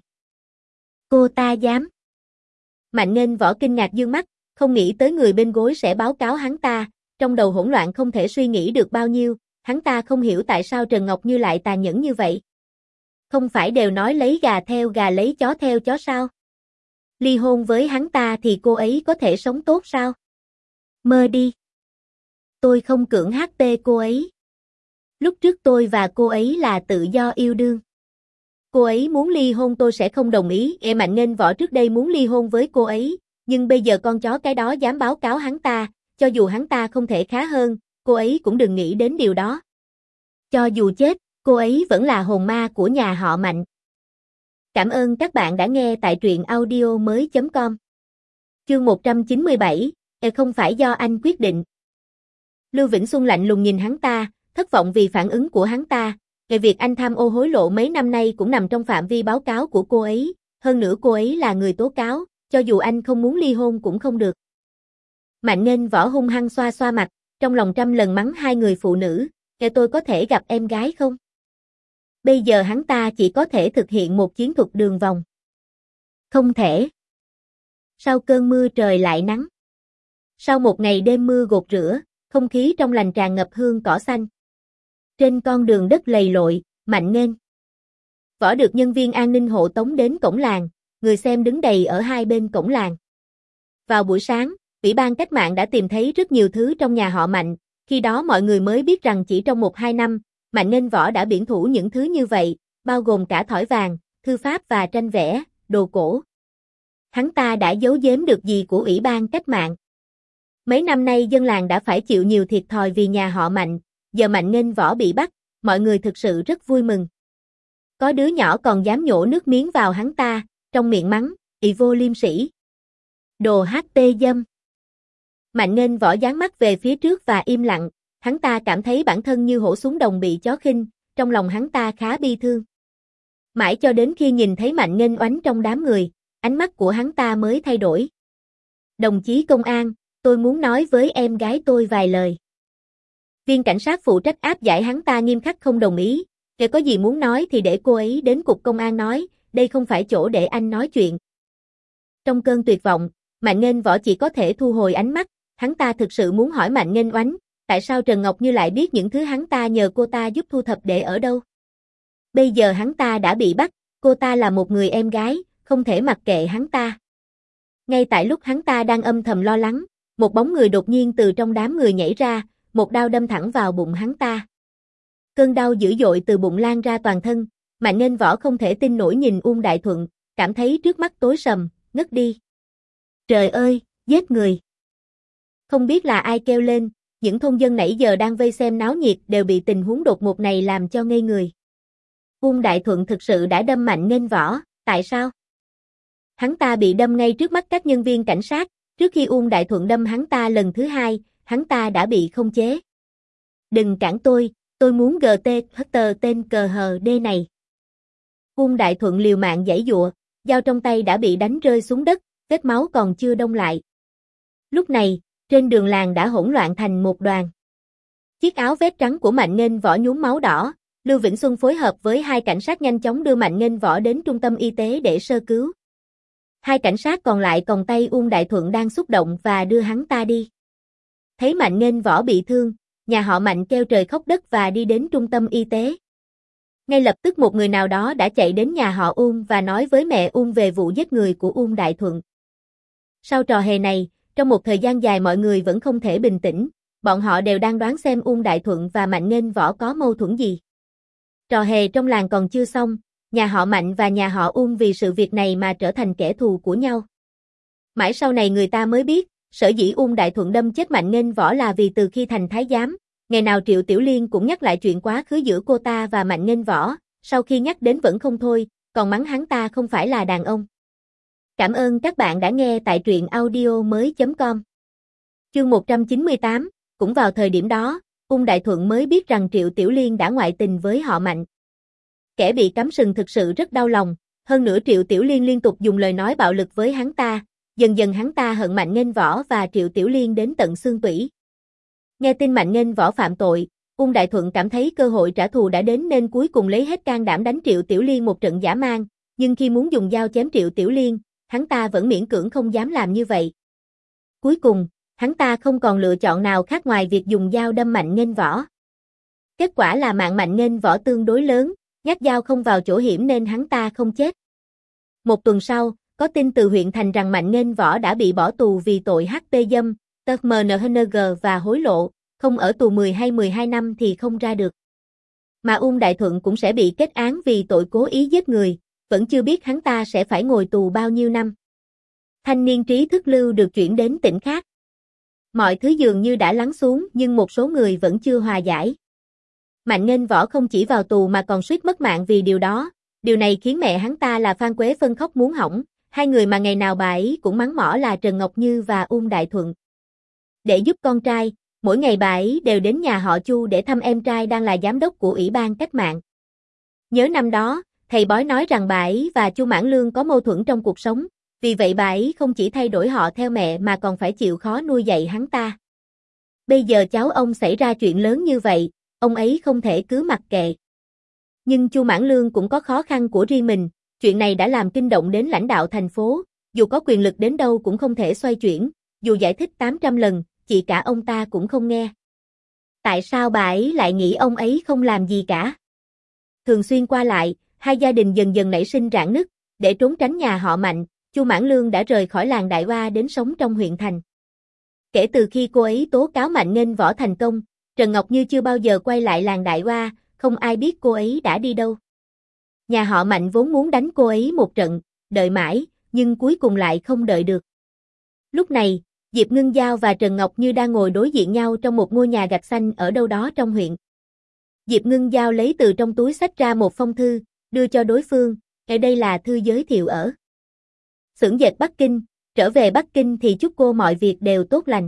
"Cô ta dám?" Mạnh Nghênh Võ kinh ngạc dương mắt, không nghĩ tới người bên gối sẽ báo cáo hắn ta, trong đầu hỗn loạn không thể suy nghĩ được bao nhiêu, hắn ta không hiểu tại sao Trần Ngọc Như lại tàn nhẫn như vậy. Không phải đều nói lấy gà theo gà lấy chó theo chó sao? Ly hôn với hắn ta thì cô ấy có thể sống tốt sao? Mơ đi. Tôi không cưỡng hát pê cô ấy. Lúc trước tôi và cô ấy là tự do yêu đương. Cô ấy muốn ly hôn tôi sẽ không đồng ý. Ê Mạnh Nghênh Võ trước đây muốn ly hôn với cô ấy, nhưng bây giờ con chó cái đó dám báo cáo hắn ta, cho dù hắn ta không thể khá hơn, cô ấy cũng đừng nghĩ đến điều đó. Cho dù chết, cô ấy vẫn là hồn ma của nhà họ Mạnh. Cảm ơn các bạn đã nghe tại truyện audio mới chấm com. Chương một trăm chín mươi bảy, e không phải do anh quyết định. Lưu Vĩnh Xuân lạnh lùng nhìn hắn ta, thất vọng vì phản ứng của hắn ta. Về việc anh tham ô hối lộ mấy năm nay cũng nằm trong phạm vi báo cáo của cô ấy, hơn nữa cô ấy là người tố cáo, cho dù anh không muốn ly hôn cũng không được. Mạnh Nghênh Võ hung hăng xoa xoa mặt, trong lòng trăm lần mắng hai người phụ nữ, "Kẻ tôi có thể gặp em gái không?" Bây giờ hắn ta chỉ có thể thực hiện một chiến thuật đường vòng. Không thể. Sau cơn mưa trời lại nắng. Sau một ngày đêm mưa gột rửa, không khí trong lành tràn ngập hương cỏ xanh. Trên con đường đất lầy lội, Mạnh Nghênh Võ được nhân viên an ninh hộ tống đến cổng làng, người xem đứng đầy ở hai bên cổng làng. Vào buổi sáng, Ủy ban Cách mạng đã tìm thấy rất nhiều thứ trong nhà họ Mạnh, khi đó mọi người mới biết rằng chỉ trong một hai năm, Mạnh Nghênh Võ đã biển thủ những thứ như vậy, bao gồm cả thỏi vàng, thư pháp và tranh vẽ, đồ cổ. Hắn ta đã giấu giếm được gì của Ủy ban Cách mạng? Mấy năm nay dân làng đã phải chịu nhiều thiệt thòi vì nhà họ Mạnh, giờ Mạnh Nghênh Võ bị bắt, mọi người thực sự rất vui mừng. Có đứa nhỏ còn dám nhổ nước miếng vào hắn ta, trong miệng mắng, "Ị vô liêm sĩ. Đồ hát tê dâm." Mạnh Nghênh Võ dán mắt về phía trước và im lặng, hắn ta cảm thấy bản thân như hổ xuống đồng bị chó khinh, trong lòng hắn ta khá bi thương. Mãi cho đến khi nhìn thấy Mạnh Nghênh Oánh trong đám người, ánh mắt của hắn ta mới thay đổi. "Đồng chí công an, tôi muốn nói với em gái tôi vài lời." Viên cảnh sát phụ trách áp giải hắn ta nghiêm khắc không đồng ý, "Nếu có gì muốn nói thì để cô ấy đến cục công an nói, đây không phải chỗ để anh nói chuyện." Trong cơn tuyệt vọng, Mạnh Nghênh Võ chỉ có thể thu hồi ánh mắt, hắn ta thực sự muốn hỏi Mạnh Nghênh Oánh, tại sao Trần Ngọc Như lại biết những thứ hắn ta nhờ cô ta giúp thu thập để ở đâu. Bây giờ hắn ta đã bị bắt, cô ta là một người em gái, không thể mặc kệ hắn ta. Ngay tại lúc hắn ta đang âm thầm lo lắng, một bóng người đột nhiên từ trong đám người nhảy ra, một đao đâm thẳng vào bụng hắn ta. Cơn đau dữ dội từ bụng lan ra toàn thân, Mạnh Nghênh Võ không thể tin nổi nhìn Uông Đại Thuận, cảm thấy trước mắt tối sầm, ngất đi. Trời ơi, giết người! Không biết là ai kêu lên, những thôn dân nãy giờ đang vây xem náo nhiệt đều bị tình huống đột ngột này làm cho ngây người. Uông Đại Thuận thực sự đã đâm Mạnh Nghênh Võ, tại sao? Hắn ta bị đâm ngay trước mắt các nhân viên cảnh sát, trước khi Uông Đại Thuận đâm hắn ta lần thứ hai, hắn ta đã bị khống chế. "Đừng cản tôi, tôi muốn giê tê hất tờ tên cờ hờ đê này." Uông Đại Thuận liều mạng giãy giụa, dao trong tay đã bị đánh rơi xuống đất, vết máu còn chưa đông lại. Lúc này, trên đường làng đã hỗn loạn thành một đoàn. Chiếc áo vest trắng của Mạnh Nghênh Võ nhuốm máu đỏ, Lưu Vĩnh Xuân phối hợp với hai cảnh sát nhanh chóng đưa Mạnh Nghênh Võ đến trung tâm y tế để sơ cứu. Hai cảnh sát còn lại còng tay Uông Đại Thuận đang xúc động và đưa hắn ta đi. Thấy Mạnh Nghênh Võ bị thương, nhà họ Mạnh kêu trời khóc đất và đi đến trung tâm y tế. Ngay lập tức một người nào đó đã chạy đến nhà họ Uông và nói với mẹ Uông về vụ giết người của Uông Đại Thuận. Sau trò hề này, trong một thời gian dài mọi người vẫn không thể bình tĩnh, bọn họ đều đang đoán xem Uông Đại Thuận và Mạnh Nghênh Võ có mâu thuẫn gì. Trò hề trong làng còn chưa xong, nhà họ Mạnh và nhà họ Uông vì sự việc này mà trở thành kẻ thù của nhau. Mãi sau này người ta mới biết, sở dĩ Uông Đại Thuận đâm chết Mạnh Nghênh Võ là vì từ khi thành thái giám, ngày nào Triệu Tiểu Liên cũng nhắc lại chuyện quá khứ giữa cô ta và Mạnh Nghênh Võ, sau khi nhắc đến vẫn không thôi, còn mắng hắn ta không phải là đàn ông. Cảm ơn các bạn đã nghe tại truyện audio mới chấm com. Chương một trăm chín mươi tám, cũng vào thời điểm đó, Uông Đại Thuận mới biết rằng Triệu Tiểu Liên đã ngoại tình với họ Mạnh. Kẻ bị cắm sừng thực sự rất đau lòng, hơn nữa Triệu Tiểu Liên liên tục dùng lời nói bạo lực với hắn ta, dần dần hắn ta hận Mạnh Nghênh Võ và Triệu Tiểu Liên đến tận xương tủy. Nghe tin Mạnh Nghênh Võ phạm tội, Uông Đại Thuận cảm thấy cơ hội trả thù đã đến nên cuối cùng lấy hết can đảm đánh Triệu Tiểu Liên một trận dã man, nhưng khi muốn dùng dao chém Triệu Tiểu Liên, hắn ta vẫn miễn cưỡng không dám làm như vậy. Cuối cùng, hắn ta không còn lựa chọn nào khác ngoài việc dùng dao đâm Mạnh Nghênh Võ. Kết quả là mạng Mạnh Nghênh Võ tương đối lớn, nhát dao không vào chỗ hiểm nên hắn ta không chết. Một tuần sau, có tin từ huyện thành rằng Mạnh Nghênh Võ đã bị bỏ tù vì tội hát pê dâm, tê em en hát giê và hối lộ, không ở tù mười hay mười hai năm thì không ra được. Mà Uông Đại Thuận cũng sẽ bị kết án vì tội cố ý giết người, vẫn chưa biết hắn ta sẽ phải ngồi tù bao nhiêu năm. Thanh niên trí thức Lưu được chuyển đến tỉnh khác. Mọi thứ dường như đã lắng xuống nhưng một số người vẫn chưa hòa giải. Mạnh Nghênh Võ không chỉ vào tù mà còn suýt mất mạng vì điều đó, điều này khiến mẹ hắn ta là Phan Quế Phân khóc muốn hỏng, hai người mà ngày nào bà ấy cũng mắng mỏ là Trần Ngọc Như và Uông Đại Thuận. Để giúp con trai, mỗi ngày bà ấy đều đến nhà họ Chu để thăm em trai đang là giám đốc của Ủy ban Cách mạng. Nhớ năm đó, thầy bói nói rằng bà ấy và Chu Mãn Lương có mâu thuẫn trong cuộc sống, vì vậy bà ấy không chỉ thay đổi họ theo mẹ mà còn phải chịu khó nuôi dạy hắn ta. Bây giờ cháu ông xảy ra chuyện lớn như vậy, ông ấy không thể cứ mặc kệ. Nhưng Chu Mãn Lương cũng có khó khăn của riêng mình, chuyện này đã làm kinh động đến lãnh đạo thành phố, dù có quyền lực đến đâu cũng không thể xoay chuyển, dù giải thích tám trăm lần, chị cả ông ta cũng không nghe. Tại sao bà ấy lại nghĩ ông ấy không làm gì cả? Thường xuyên qua lại, hai gia đình dần dần nảy sinh rạn nứt, để trốn tránh nhà họ Mạnh, Chu Mãn Lương đã rời khỏi làng Đại Hoa đến sống trong huyện thành. Kể từ khi cô ấy tố cáo Mạnh Nghênh Võ thành công, Trần Ngọc Như chưa bao giờ quay lại làng Đại Hoa, không ai biết cô ấy đã đi đâu. Nhà họ Mạnh vốn muốn đánh cô ấy một trận, đợi mãi, nhưng cuối cùng lại không đợi được. Lúc này, Diệp Ngưng Giao và Trần Ngọc Như đang ngồi đối diện nhau trong một ngôi nhà gạch xanh ở đâu đó trong huyện. Diệp Ngưng Giao lấy từ trong túi xách ra một phong thư, đưa cho đối phương, ở đây là thư giới thiệu ở xưởng dệt Bắc Kinh, trở về Bắc Kinh thì chúc cô mọi việc đều tốt lành.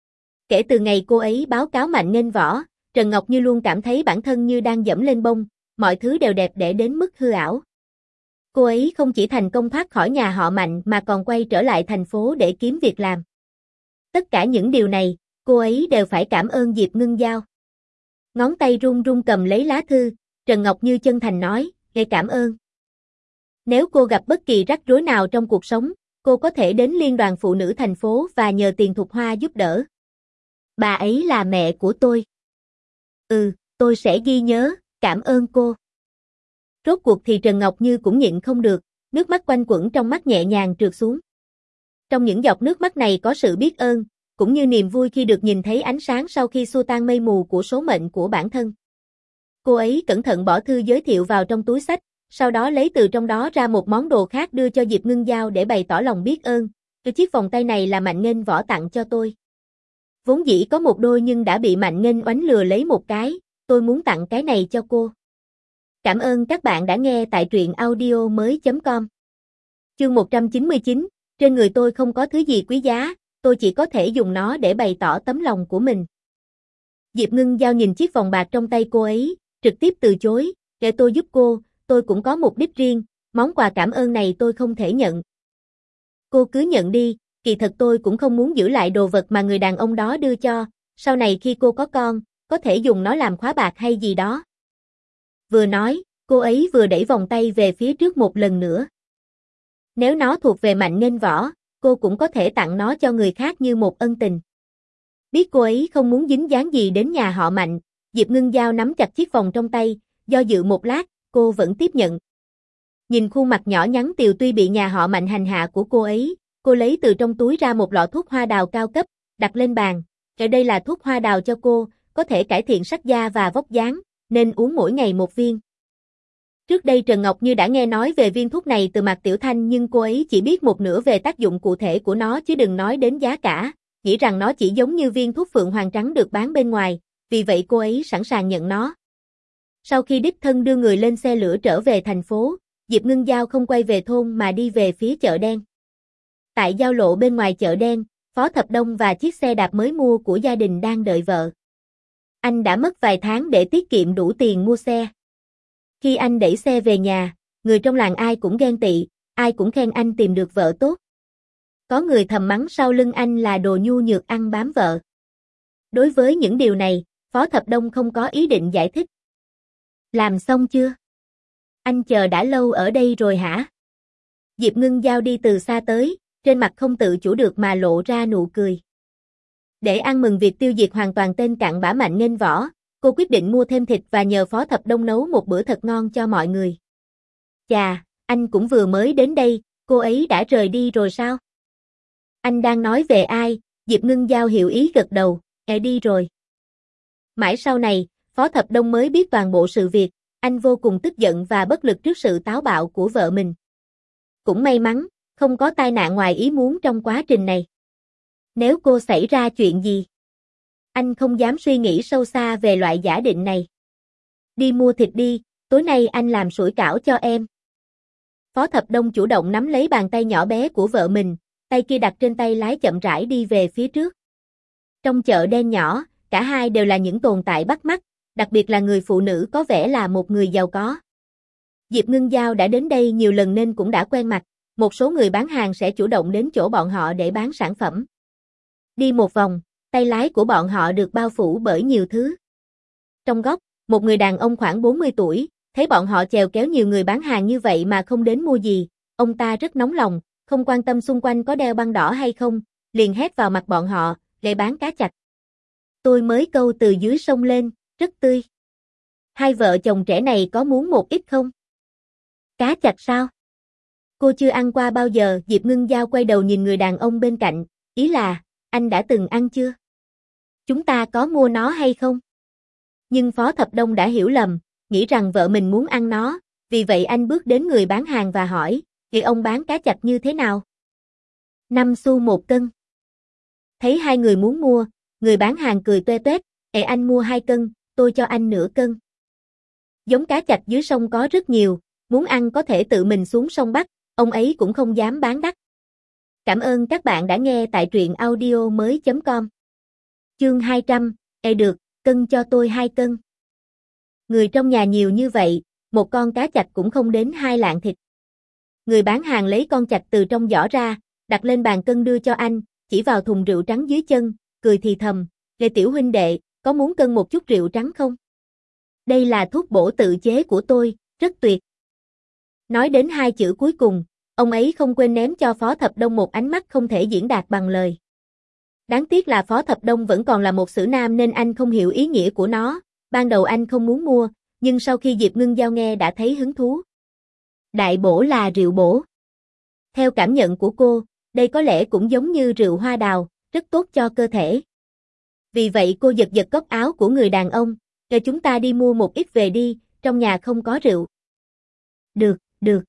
Kể từ ngày cô ấy báo cáo Mạnh Nghênh Võ, Trần Ngọc Như luôn cảm thấy bản thân như đang dẫm lên bông, mọi thứ đều đẹp đẽ đến mức hư ảo. Cô ấy không chỉ thành công thoát khỏi nhà họ Mạnh mà còn quay trở lại thành phố để kiếm việc làm. Tất cả những điều này, cô ấy đều phải cảm ơn Diệp Ngưng Giao. Ngón tay run run cầm lấy lá thư, Trần Ngọc Như chân thành nói, nghe cảm ơn. Nếu cô gặp bất kỳ rắc rối nào trong cuộc sống, cô có thể đến Liên đoàn Phụ nữ thành phố và nhờ Tiền Thục Hoa giúp đỡ. Bà ấy là mẹ của tôi. Ừ, tôi sẽ ghi nhớ, cảm ơn cô. Rốt cuộc thì Trần Ngọc Như cũng nhịn không được, nước mắt quanh quẩn trong mắt nhẹ nhàng trượt xuống. Trong những giọt nước mắt này có sự biết ơn, cũng như niềm vui khi được nhìn thấy ánh sáng sau khi xua tan mây mù của số mệnh của bản thân. Cô ấy cẩn thận bỏ thư giới thiệu vào trong túi xách, sau đó lấy từ trong đó ra một món đồ khác đưa cho Diệp Ngưng Giao để bày tỏ lòng biết ơn. Cái chiếc vòng tay này là Mạnh Nghênh Võ tặng cho tôi. Vốn dĩ có một đôi nhưng đã bị Mạnh Nghênh oánh lừa lấy một cái, tôi muốn tặng cái này cho cô. Cảm ơn các bạn đã nghe tại truyện audio mới chấm com. Chương một trăm chín mươi chín, trên người tôi không có thứ gì quý giá, tôi chỉ có thể dùng nó để bày tỏ tấm lòng của mình. Diệp Ngưng Giao nhìn chiếc vòng bạc trong tay cô ấy, trực tiếp từ chối, để tôi giúp cô, tôi cũng có mục đích riêng, món quà cảm ơn này tôi không thể nhận. Cô cứ nhận đi, kỳ thật tôi cũng không muốn giữ lại đồ vật mà người đàn ông đó đưa cho, sau này khi cô có con, có thể dùng nó làm khóa bạc hay gì đó. Vừa nói, cô ấy vừa đẩy vòng tay về phía trước một lần nữa. Nếu nó thuộc về Mạnh Nghênh Võ, cô cũng có thể tặng nó cho người khác như một ân tình. Biết cô ấy không muốn dính dáng gì đến nhà họ Mạnh, Diệp Ngưng Giao nắm chặt chiếc vòng trong tay, do dự một lát, cô vẫn tiếp nhận. Nhìn khuôn mặt nhỏ nhắn tiều tuy bị nhà họ Mạnh hành hạ của cô ấy, cô lấy từ trong túi ra một lọ thuốc hoa đào cao cấp, đặt lên bàn. Ở đây là thuốc hoa đào cho cô, có thể cải thiện sắc da và vóc dáng, nên uống mỗi ngày một viên. Trước đây Trần Ngọc Như đã nghe nói về viên thuốc này từ Mạc Tiểu Thanh nhưng cô ấy chỉ biết một nửa về tác dụng cụ thể của nó chứ đừng nói đến giá cả, nghĩ rằng nó chỉ giống như viên thuốc Phượng Hoàng Trắng được bán bên ngoài, vì vậy cô ấy sẵn sàng nhận nó. Sau khi đích thân đưa người lên xe lửa trở về thành phố, Diệp Ngưng Giao không quay về thôn mà đi về phía chợ đen. Tại giao lộ bên ngoài chợ đen, Phó Thập Đông và chiếc xe đạp mới mua của gia đình đang đợi vợ. Anh đã mất vài tháng để tiết kiệm đủ tiền mua xe. Khi anh đẩy xe về nhà, người trong làng ai cũng ghen tị, ai cũng khen anh tìm được vợ tốt. Có người thầm mắng sau lưng anh là đồ nhu nhược ăn bám vợ. Đối với những điều này, Phó Thập Đông không có ý định giải thích. Làm xong chưa? Anh chờ đã lâu ở đây rồi hả? Diệp Ngưng Giao đi từ xa tới, trên mặt không tự chủ được mà lộ ra nụ cười. Để ăn mừng việc tiêu diệt hoàn toàn tên cặn bã Mạnh Nghênh Võ, cô quyết định mua thêm thịt và nhờ Phó Thập Đông nấu một bữa thật ngon cho mọi người. Chà, anh cũng vừa mới đến đây, cô ấy đã rời đi rồi sao? Anh đang nói về ai? Diệp Ngưng Giao hiểu ý gật đầu, e đi rồi. Mãi sau này, Phó Thập Đông mới biết toàn bộ sự việc, anh vô cùng tức giận và bất lực trước sự táo bạo của vợ mình. Cũng may mắn, không có tai nạn ngoài ý muốn trong quá trình này. Nếu cô xảy ra chuyện gì? Anh không dám suy nghĩ sâu xa về loại giả định này. Đi mua thịt đi, tối nay anh làm sủi cảo cho em. Phó Thập Đông chủ động nắm lấy bàn tay nhỏ bé của vợ mình, tay kia đặt trên tay lái chậm rãi đi về phía trước. Trong chợ đen nhỏ, cả hai đều là những tồn tại bắt mắt, đặc biệt là người phụ nữ có vẻ là một người giàu có. Diệp Ngưng Giao đã đến đây nhiều lần nên cũng đã quen mặt, một số người bán hàng sẽ chủ động đến chỗ bọn họ để bán sản phẩm. Đi một vòng, tay lái của bọn họ được bao phủ bởi nhiều thứ. Trong góc, một người đàn ông khoảng bốn mươi tuổi, thấy bọn họ chèo kéo nhiều người bán hàng như vậy mà không đến mua gì, ông ta rất nóng lòng, không quan tâm xung quanh có đeo băng đỏ hay không, liền hét vào mặt bọn họ, để bán cá chạch. Tôi mới câu từ dưới sông lên, rất tươi. Hai vợ chồng trẻ này có muốn một ít không? Cá chạch sao? Cô chưa ăn qua bao giờ, Diệp Ngưng Giao quay đầu nhìn người đàn ông bên cạnh, ý là, anh đã từng ăn chưa? Chúng ta có mua nó hay không? Nhưng Phó Thập Đông đã hiểu lầm, nghĩ rằng vợ mình muốn ăn nó, vì vậy anh bước đến người bán hàng và hỏi, thì ông bán cá chạch như thế nào? Năm xu một cân. Thấy hai người muốn mua, người bán hàng cười toe toét, "Ê anh mua hai cân, tôi cho anh nửa cân." Giống cá chạch dưới sông có rất nhiều, muốn ăn có thể tự mình xuống sông bắt, ông ấy cũng không dám bán đắt. Cảm ơn các bạn đã nghe tại truyện audio mới chấm com. Chương hai trăm, "Ê được, cân cho tôi hai cân." Người trong nhà nhiều như vậy, một con cá chạch cũng không đến hai lạng thịt. Người bán hàng lấy con chạch từ trong giỏ ra, đặt lên bàn cân đưa cho anh, chỉ vào thùng rượu trắng dưới chân, cười thì thầm, "Lê tiểu huynh đệ, có muốn cân một chút rượu trắng không? Đây là thuốc bổ tự chế của tôi, rất tuyệt." Nói đến hai chữ cuối cùng, ông ấy không quên ném cho Phó Thập Đông một ánh mắt không thể diễn đạt bằng lời. Đáng tiếc là Phó Thập Đông vẫn còn là một xử nam nên anh không hiểu ý nghĩa của nó, ban đầu anh không muốn mua, nhưng sau khi Diệp Ngưng Giao nghe đã thấy hứng thú. Đại bổ là rượu bổ. Theo cảm nhận của cô, đây có lẽ cũng giống như rượu hoa đào, rất tốt cho cơ thể. Vì vậy cô giật giật cốc áo của người đàn ông, "Cho chúng ta đi mua một ít về đi, trong nhà không có rượu." "Được, được."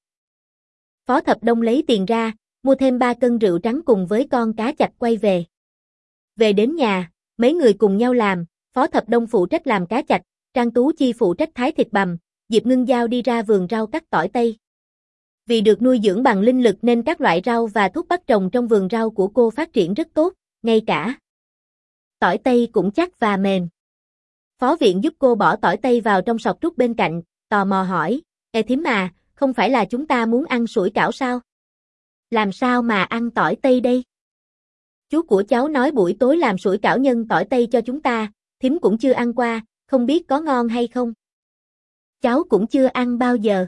Phó Thập Đông lấy tiền ra, mua thêm ba cân rượu trắng cùng với con cá chạch quay về. Về đến nhà, mấy người cùng nhau làm, Phó Thập Đông phụ trách làm cá chạch, Trang Tú Chi phụ trách thái thịt bằm, Diệp Ngưng Giao đi ra vườn rau cắt tỏi tây. Vì được nuôi dưỡng bằng linh lực nên các loại rau và thuốc bắc trồng trong vườn rau của cô phát triển rất tốt, ngay cả tỏi tây cũng chắc và mềm. Phó viện giúp cô bỏ tỏi tây vào trong sọt trúc bên cạnh, tò mò hỏi, "Ê thím mà, không phải là chúng ta muốn ăn sủi cảo sao? Làm sao mà ăn tỏi tây đây?" "Chú của cháu nói buổi tối làm sủi cảo nhân tỏi tây cho chúng ta, thím cũng chưa ăn qua, không biết có ngon hay không?" "Cháu cũng chưa ăn bao giờ."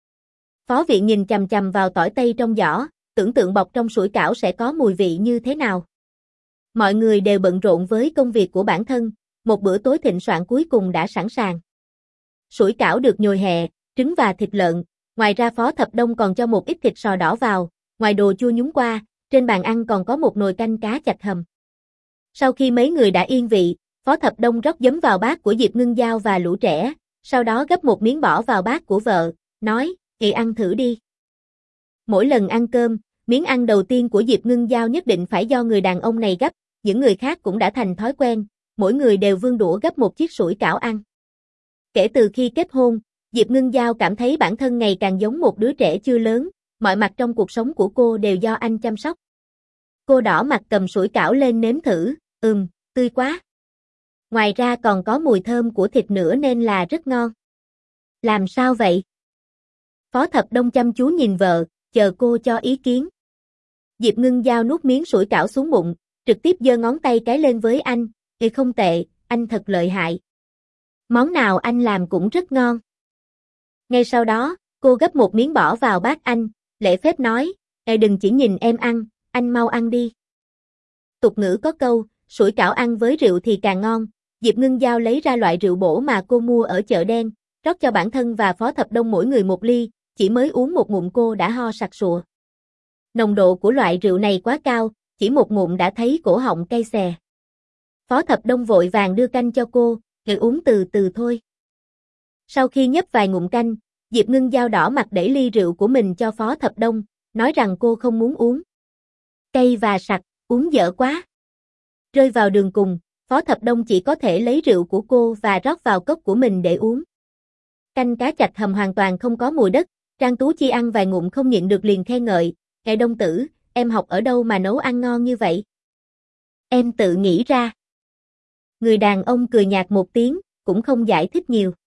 Phó viện nhìn chằm chằm vào tỏi tây trong giỏ, tưởng tượng bọc trong sủi cảo sẽ có mùi vị như thế nào. Mọi người đều bận rộn với công việc của bản thân, một bữa tối thịnh soạn cuối cùng đã sẵn sàng. Sủi cảo được nhồi hẹ, trứng và thịt lợn, ngoài ra Phó Thập Đông còn cho một ít thịt sò đỏ vào, ngoài đồ chua nhúng qua, trên bàn ăn còn có một nồi canh cá chạch hầm. Sau khi mấy người đã yên vị, Phó Thập Đông rót giấm vào bát của Diệp Ngưng Giao và lũ trẻ, sau đó gấp một miếng bỏ vào bát của vợ, nói, "Chị ăn thử đi." Mỗi lần ăn cơm, miếng ăn đầu tiên của Diệp Ngưng Giao nhất định phải do người đàn ông này gấp, những người khác cũng đã thành thói quen, mỗi người đều vươn đũa gấp một chiếc sủi cảo ăn. Kể từ khi kết hôn, Diệp Ngưng Giao cảm thấy bản thân ngày càng giống một đứa trẻ chưa lớn, mọi mặt trong cuộc sống của cô đều do anh chăm sóc. Cô đỏ mặt cầm sủi cảo lên nếm thử, ừm, tươi quá. Ngoài ra còn có mùi thơm của thịt nữa nên là rất ngon. Làm sao vậy? Phó Thập Đông chăm chú nhìn vợ, chờ cô cho ý kiến. Diệp Ngưng Giao nuốt miếng sủi cảo xuống bụng, trực tiếp giơ ngón tay cái lên với anh, "Ê không tệ, anh thật lợi hại. Món nào anh làm cũng rất ngon." Ngay sau đó, cô gấp một miếng bỏ vào bát anh, lễ phép nói, "Ê đừng chỉ nhìn em ăn, anh mau ăn đi." Tục ngữ có câu, sủi cảo ăn với rượu thì càng ngon, Diệp Ngưng Giao lấy ra loại rượu bổ mà cô mua ở chợ đen, rót cho bản thân và Phó Thập Đông mỗi người một ly, chỉ mới uống một ngụm cô đã ho sặc sụa. Nồng độ của loại rượu này quá cao, chỉ một ngụm đã thấy cổ họng cay xè. Phó Thập Đông vội vàng đưa canh cho cô, "Cứ uống từ từ thôi." Sau khi nhấp vài ngụm canh, Diệp Ngưng Giao đỏ mặt đẩy ly rượu của mình cho Phó Thập Đông, nói rằng cô không muốn uống. Cay và sặc, uống dở quá. Rơi vào đường cùng, Phó Thập Đông chỉ có thể lấy rượu của cô và rót vào cốc của mình để uống. Canh cá chạch hầm hoàn toàn không có mùi đất, Trang Tú Chi ăn vài ngụm không nhịn được liền khen ngợi, "Ngài Đông tử, em học ở đâu mà nấu ăn ngon như vậy?" "Em tự nghĩ ra." Người đàn ông cười nhạt một tiếng, cũng không giải thích nhiều.